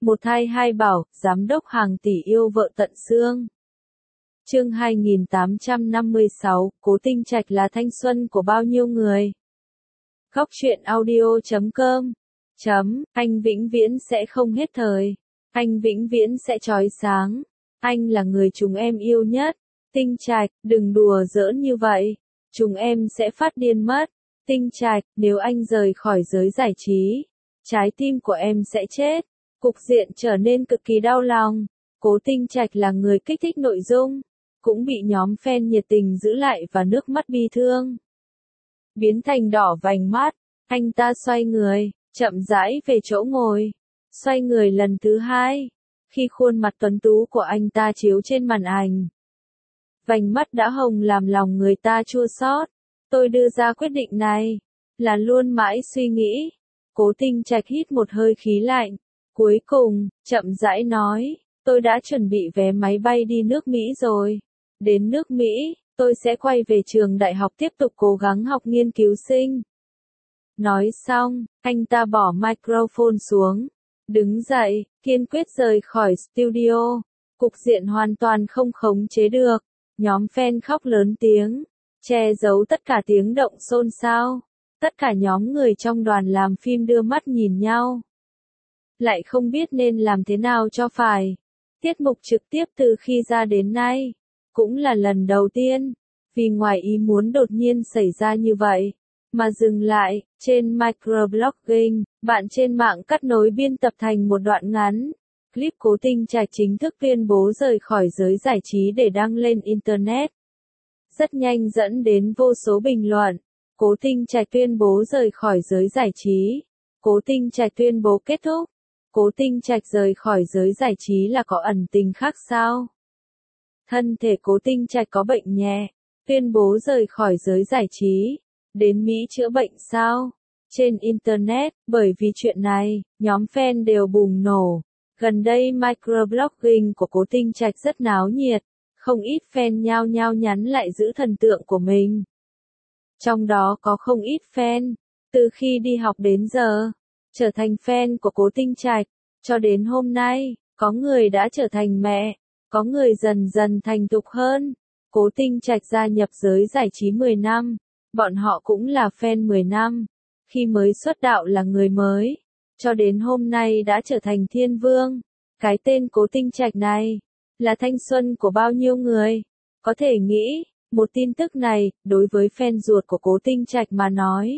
Một thai hai bảo, giám đốc hàng tỷ yêu vợ tận xương. Chương 2856, Cố Tinh Trạch là thanh xuân của bao nhiêu người. Góc truyện audio.com. Anh vĩnh viễn sẽ không hết thời. Anh vĩnh viễn sẽ chói sáng. Anh là người chúng em yêu nhất. Tinh Trạch, đừng đùa giỡn như vậy. Chúng em sẽ phát điên mất. Tinh Trạch, nếu anh rời khỏi giới giải trí, trái tim của em sẽ chết. Cục diện trở nên cực kỳ đau lòng. Cố Tinh Trạch là người kích thích nội dung, cũng bị nhóm fan nhiệt tình giữ lại và nước mắt bi thương biến thành đỏ vành mắt. Anh ta xoay người, chậm rãi về chỗ ngồi. Xoay người lần thứ hai, khi khuôn mặt tuấn tú của anh ta chiếu trên màn ảnh, vành mắt đã hồng làm lòng người ta chua xót. Tôi đưa ra quyết định này là luôn mãi suy nghĩ. Cố Tinh Trạch hít một hơi khí lạnh, cuối cùng chậm rãi nói, tôi đã chuẩn bị vé máy bay đi nước Mỹ rồi. Đến nước Mỹ, tôi sẽ quay về trường đại học tiếp tục cố gắng học nghiên cứu sinh. Nói xong, anh ta bỏ microphone xuống, đứng dậy, kiên quyết rời khỏi studio. Cục diện hoàn toàn không khống chế được. Nhóm fan khóc lớn tiếng, che giấu tất cả tiếng động xôn xao. Tất cả nhóm người trong đoàn làm phim đưa mắt nhìn nhau, lại không biết nên làm thế nào cho phải. Tiết mục trực tiếp từ khi ra đến nay, cũng là lần đầu tiên, vì ngoài ý muốn đột nhiên xảy ra như vậy, mà dừng lại. Trên microblogging, bạn trên mạng cắt nối biên tập thành một đoạn ngắn. Clip Cố Tinh Trạch chính thức tuyên bố rời khỏi giới giải trí để đăng lên Internet. Rất nhanh dẫn đến vô số bình luận. Cố Tinh Trạch tuyên bố rời khỏi giới giải trí. Cố Tinh Trạch tuyên bố kết thúc. Cố Tinh Trạch rời khỏi giới giải trí là có ẩn tình khác sao? Thân thể Cố Tinh Trạch có bệnh nhẹ, tuyên bố rời khỏi giới giải trí, đến Mỹ chữa bệnh sao? Trên Internet, bởi vì chuyện này, nhóm fan đều bùng nổ. Gần đây microblogging của Cố Tinh Trạch rất náo nhiệt, không ít fan nhao nhao nhắn lại giữ thần tượng của mình. Trong đó có không ít fan, từ khi đi học đến giờ, trở thành fan của Cố Tinh Trạch, cho đến hôm nay, có người đã trở thành mẹ, có người dần dần thành thục hơn. Cố Tinh Trạch gia nhập giới giải trí 10 năm, bọn họ cũng là fan 10 năm, khi mới xuất đạo là người mới, cho đến hôm nay đã trở thành thiên vương. Cái tên Cố Tinh Trạch này, là thanh xuân của bao nhiêu người. Có thể nghĩ, một tin tức này, đối với fan ruột của Cố Tinh Trạch mà nói,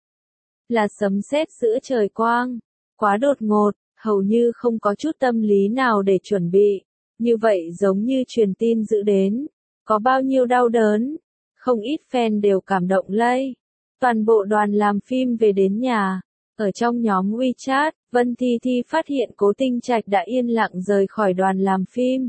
là sấm sét giữa trời quang, quá đột ngột, hầu như không có chút tâm lý nào để chuẩn bị. Như vậy giống như truyền tin dự đến, có bao nhiêu đau đớn, không ít fan đều cảm động lây. Toàn bộ đoàn làm phim về đến nhà, ở trong nhóm WeChat, Vân Thi Thi phát hiện Cố Tinh Trạch đã yên lặng rời khỏi đoàn làm phim.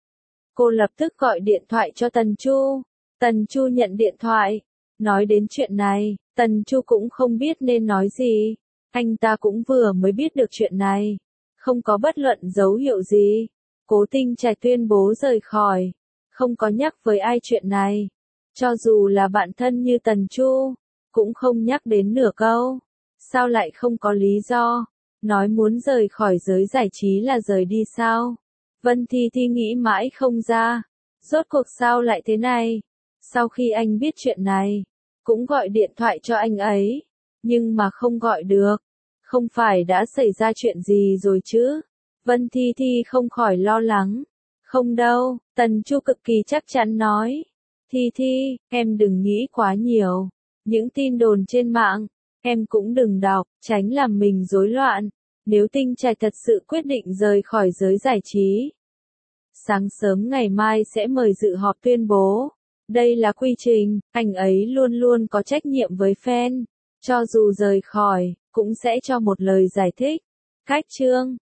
Cô lập tức gọi điện thoại cho Tần Chu. Tần Chu nhận điện thoại, nói đến chuyện này, Tần Chu cũng không biết nên nói gì. Anh ta cũng vừa mới biết được chuyện này, không có bất luận dấu hiệu gì. Cố Tinh Trạch tuyên bố rời khỏi, không có nhắc với ai chuyện này. Cho dù là bạn thân như Tần Chu, cũng không nhắc đến nửa câu. Sao lại không có lý do? Nói muốn rời khỏi giới giải trí là rời đi sao? Vân Thi Thi nghĩ mãi không ra. Rốt cuộc sao lại thế này? Sau khi anh biết chuyện này, cũng gọi điện thoại cho anh ấy, nhưng mà không gọi được. Không phải đã xảy ra chuyện gì rồi chứ? Vân Thi Thi không khỏi lo lắng. Không đâu, Tần Chu cực kỳ chắc chắn nói. Thi Thi, em đừng nghĩ quá nhiều. Những tin đồn trên mạng, em cũng đừng đọc, tránh làm mình rối loạn. Nếu Tinh Trạch thật sự quyết định rời khỏi giới giải trí, sáng sớm ngày mai sẽ mời dự họp tuyên bố. Đây là quy trình, anh ấy luôn luôn có trách nhiệm với fan. Cho dù rời khỏi, cũng sẽ cho một lời giải thích. Cách chương